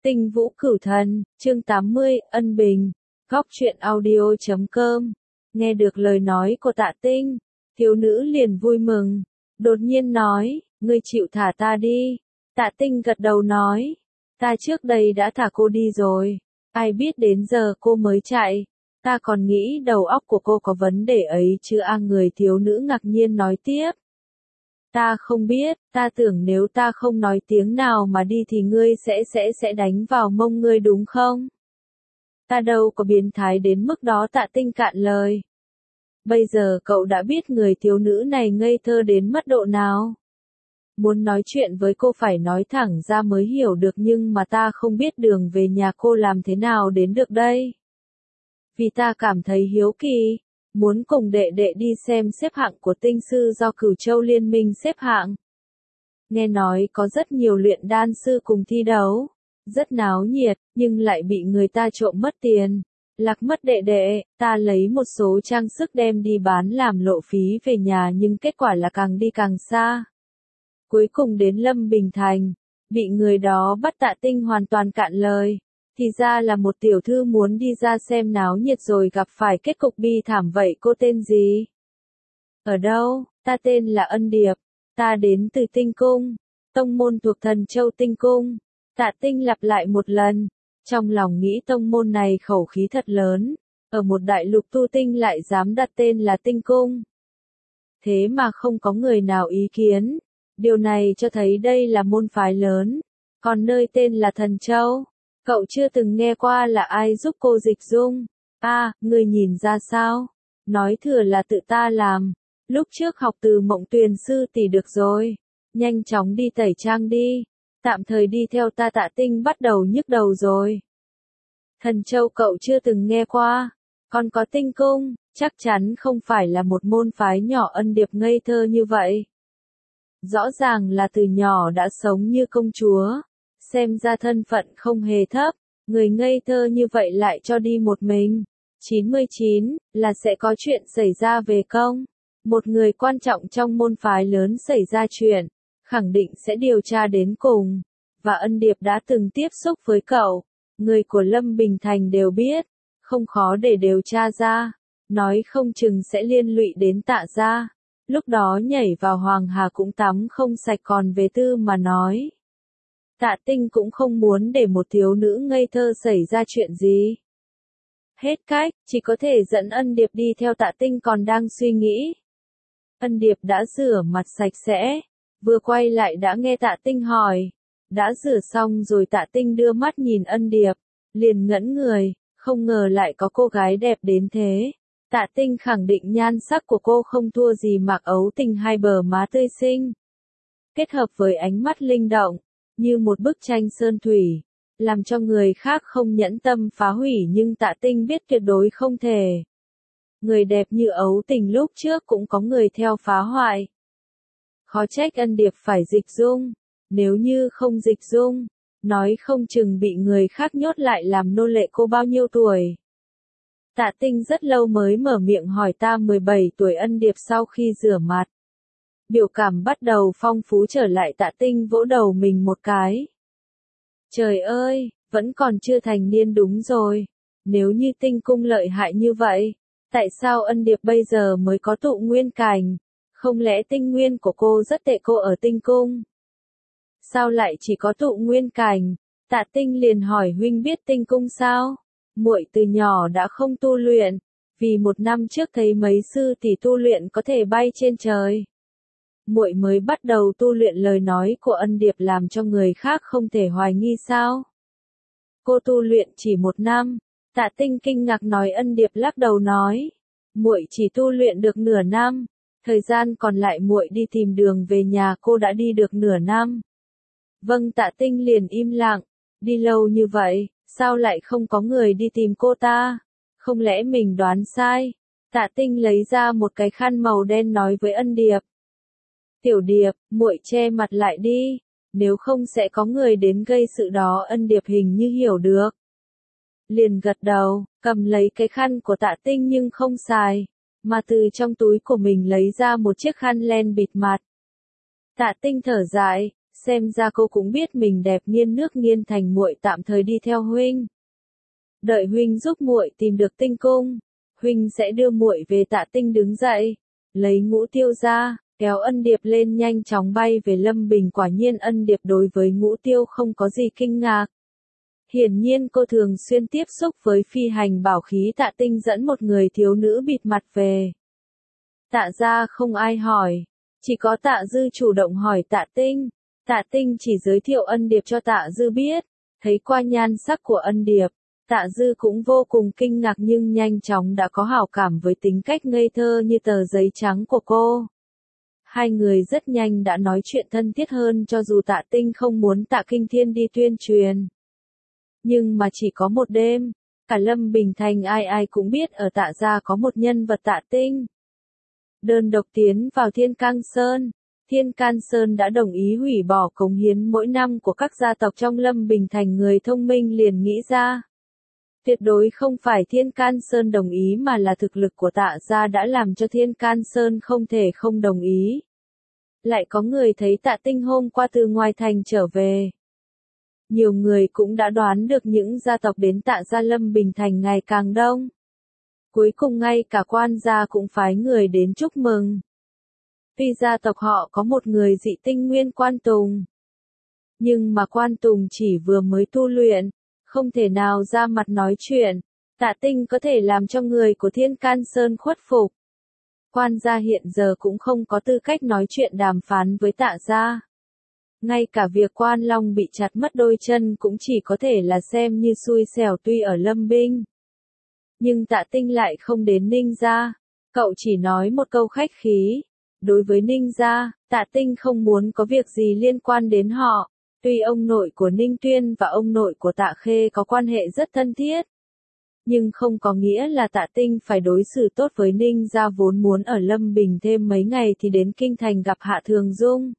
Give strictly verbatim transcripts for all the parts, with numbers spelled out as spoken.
Tinh Vũ Cửu Thần, chương tám mươi, Ân Bình, góc truyện audio chấm com. Nghe được lời nói của Tạ Tinh, thiếu nữ liền vui mừng, đột nhiên nói, ngươi chịu thả ta đi. Tạ Tinh gật đầu nói, ta trước đây đã thả cô đi rồi, ai biết đến giờ cô mới chạy, ta còn nghĩ đầu óc của cô có vấn đề ấy chứ a. Người thiếu nữ ngạc nhiên nói tiếp. Ta không biết, ta tưởng nếu ta không nói tiếng nào mà đi thì ngươi sẽ sẽ sẽ đánh vào mông ngươi đúng không? Ta đâu có biến thái đến mức đó. Tạ Tinh cạn lời. Bây giờ cậu đã biết người thiếu nữ này ngây thơ đến mức độ nào. Muốn nói chuyện với cô phải nói thẳng ra mới hiểu được, nhưng mà ta không biết đường về nhà cô làm thế nào đến được đây. Vì ta cảm thấy hiếu kỳ, muốn cùng đệ đệ đi xem xếp hạng của tinh sư do Cửu Châu Liên minh xếp hạng. Nghe nói có rất nhiều luyện đan sư cùng thi đấu, rất náo nhiệt, nhưng lại bị người ta trộm mất tiền, lạc mất đệ đệ. Ta lấy một số trang sức đem đi bán làm lộ phí về nhà, nhưng kết quả là càng đi càng xa. Cuối cùng đến Lâm Bình Thành, bị người đó bắt. Tạ Tinh hoàn toàn cạn lời. Thì ra là một tiểu thư muốn đi ra xem náo nhiệt rồi gặp phải kết cục bi thảm vậy. Cô tên gì? Ở đâu? Ta tên là Ân Điệp. Ta đến từ Tinh Cung, tông môn thuộc Thần Châu Tinh Cung. Tạ Tinh lặp lại một lần, trong lòng nghĩ tông môn này khẩu khí thật lớn, ở một đại lục tu tinh lại dám đặt tên là Tinh Cung. Thế mà không có người nào ý kiến, điều này cho thấy đây là môn phái lớn, còn nơi tên là Thần Châu. Cậu chưa từng nghe qua là ai giúp cô dịch dung? A, à, ngươi nhìn ra sao? Nói thừa là tự ta làm. Lúc trước học từ Mộng Tuyền sư tỷ được rồi. Nhanh chóng đi tẩy trang đi. Tạm thời đi theo ta. Tạ Tinh bắt đầu nhức đầu rồi. Thần Châu cậu chưa từng nghe qua. Còn có Tinh Cung, chắc chắn không phải là một môn phái nhỏ. Ân Điệp ngây thơ như vậy. Rõ ràng là từ nhỏ đã sống như công chúa. Xem ra thân phận không hề thấp, người ngây thơ như vậy lại cho đi một mình. chín mươi chín, là sẽ có chuyện xảy ra về công. Một người quan trọng trong môn phái lớn xảy ra chuyện, khẳng định sẽ điều tra đến cùng. Và Ân Điệp đã từng tiếp xúc với cậu, người của Lâm Bình Thành đều biết, không khó để điều tra ra, nói không chừng sẽ liên lụy đến Tạ gia. Lúc đó nhảy vào Hoàng Hà cũng tắm không sạch, còn về Tư mà nói. Tạ Tinh cũng không muốn để một thiếu nữ ngây thơ xảy ra chuyện gì. Hết cách, chỉ có thể dẫn Ân Điệp đi theo. Tạ Tinh còn đang suy nghĩ. Ân Điệp đã rửa mặt sạch sẽ, vừa quay lại đã nghe Tạ Tinh hỏi. Đã rửa xong rồi? Tạ Tinh đưa mắt nhìn Ân Điệp, liền ngẩn người, không ngờ lại có cô gái đẹp đến thế. Tạ Tinh khẳng định nhan sắc của cô không thua gì Mạc Ấu Tình, hai bờ má tươi xinh, kết hợp với ánh mắt linh động, như một bức tranh sơn thủy, làm cho người khác không nhẫn tâm phá hủy, nhưng Tạ Tinh biết tuyệt đối không thể. Người đẹp như Ấu Tình lúc trước cũng có người theo phá hoại. Khó trách Ân Điệp phải dịch dung, nếu như không dịch dung, nói không chừng bị người khác nhốt lại làm nô lệ. Cô bao nhiêu tuổi? Tạ Tinh rất lâu mới mở miệng hỏi. Ta mười bảy tuổi. Ân Điệp sau khi rửa mặt, biểu cảm bắt đầu phong phú trở lại. Tạ Tinh vỗ đầu mình một cái. Trời ơi, vẫn còn chưa thành niên. Đúng rồi, nếu như Tinh Cung lợi hại như vậy, tại sao Ân Điệp bây giờ mới có tụ nguyên cảnh? Không lẽ tinh nguyên của cô rất tệ? Cô ở Tinh Cung sao lại chỉ có tụ nguyên cảnh? Tạ Tinh liền hỏi. Huynh biết Tinh Cung sao? Muội từ nhỏ đã không tu luyện, vì một năm trước thấy mấy sư tỷ tu luyện có thể bay trên trời, muội mới bắt đầu tu luyện. Lời nói của Ân Điệp làm cho người khác không thể hoài nghi. Sao? Cô tu luyện chỉ một năm? Tạ Tinh kinh ngạc nói. Ân Điệp lắc đầu nói, muội chỉ tu luyện được nửa năm, thời gian còn lại muội đi tìm đường về nhà. Cô đã đi được nửa năm. Vâng. Tạ Tinh liền im lặng. Đi lâu như vậy, sao lại không có người đi tìm cô ta? Không lẽ mình đoán sai? Tạ Tinh lấy ra một cái khăn màu đen nói với Ân Điệp. Tiểu Điệp, muội che mặt lại đi, nếu không sẽ có người đến gây sự đó. Ân Điệp hình như hiểu được, liền gật đầu, cầm lấy cái khăn của Tạ Tinh nhưng không xài, mà từ trong túi của mình lấy ra một chiếc khăn len bịt mặt. Tạ Tinh thở dài, xem ra cô cũng biết mình đẹp, nghiên nước nghiên thành, muội tạm thời đi theo huynh. Đợi huynh giúp muội tìm được tinh cung, huynh sẽ đưa muội về. Tạ Tinh đứng dậy, lấy Ngũ Tiêu ra, kéo Ân Điệp lên nhanh chóng bay về Lâm Bình. Quả nhiên Ân Điệp đối với Ngũ Tiêu không có gì kinh ngạc. Hiển nhiên cô thường xuyên tiếp xúc với phi hành bảo khí. Tạ Tinh dẫn một người thiếu nữ bịt mặt về. Tạ gia không ai hỏi, chỉ có Tạ Dư chủ động hỏi Tạ Tinh. Tạ Tinh chỉ giới thiệu Ân Điệp cho Tạ Dư biết, thấy qua nhan sắc của Ân Điệp, Tạ Dư cũng vô cùng kinh ngạc nhưng nhanh chóng đã có hảo cảm với tính cách ngây thơ như tờ giấy trắng của cô. Hai người rất nhanh đã nói chuyện thân thiết hơn, cho dù Tạ Tinh không muốn Tạ Kinh Thiên đi tuyên truyền. Nhưng mà chỉ có một đêm, cả Lâm Bình Thành ai ai cũng biết ở Tạ gia có một nhân vật Tạ Tinh. Đơn độc tiến vào Thiên Can Sơn, Thiên Can Sơn đã đồng ý hủy bỏ cống hiến mỗi năm của các gia tộc trong Lâm Bình Thành. Người thông minh liền nghĩ ra, tuyệt đối không phải Thiên Can Sơn đồng ý mà là thực lực của Tạ gia đã làm cho Thiên Can Sơn không thể không đồng ý. Lại có người thấy Tạ Tinh hôm qua từ ngoài thành trở về. Nhiều người cũng đã đoán được những gia tộc đến Tạ gia Lâm Bình Thành ngày càng đông. Cuối cùng ngay cả quan gia cũng phái người đến chúc mừng. Tuy gia tộc họ có một người dị tinh nguyên Quan Tùng, nhưng mà Quan Tùng chỉ vừa mới tu luyện, không thể nào ra mặt nói chuyện. Tạ Tinh có thể làm cho người của Thiên Can Sơn khuất phục. Quan gia hiện giờ cũng không có tư cách nói chuyện đàm phán với Tạ gia. Ngay cả việc Quan Long bị chặt mất đôi chân cũng chỉ có thể là xem như xui xẻo. Tuy ở Lâm Binh, nhưng Tạ Tinh lại không đến Ninh gia. Cậu chỉ nói một câu khách khí. Đối với Ninh gia, Tạ Tinh không muốn có việc gì liên quan đến họ. Tuy ông nội của Ninh Tuyên và ông nội của Tạ Khê có quan hệ rất thân thiết, nhưng không có nghĩa là Tạ Tinh phải đối xử tốt với Ninh gia. Vốn muốn ở Lâm Bình thêm mấy ngày thì đến Kinh Thành gặp Hạ Thường Dung.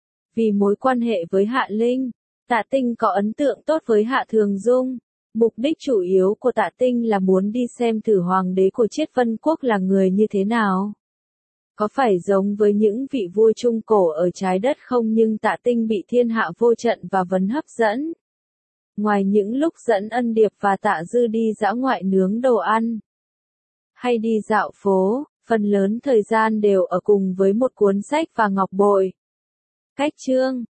Vì mối quan hệ với Hạ Linh, Tạ Tinh có ấn tượng tốt với Hạ Thường Dung. Mục đích chủ yếu của Tạ Tinh là muốn đi xem thử hoàng đế của Chiết Vân Quốc là người như thế nào. Có phải giống với những vị vua trung cổ ở trái đất không? Nhưng Tạ Tinh bị Thiên Hạ Vô Trận và Vấn hấp dẫn. Ngoài những lúc dẫn Ân Điệp và Tạ Dư đi dã ngoại nướng đồ ăn, hay đi dạo phố, phần lớn thời gian đều ở cùng với một cuốn sách và ngọc bội. Cách chương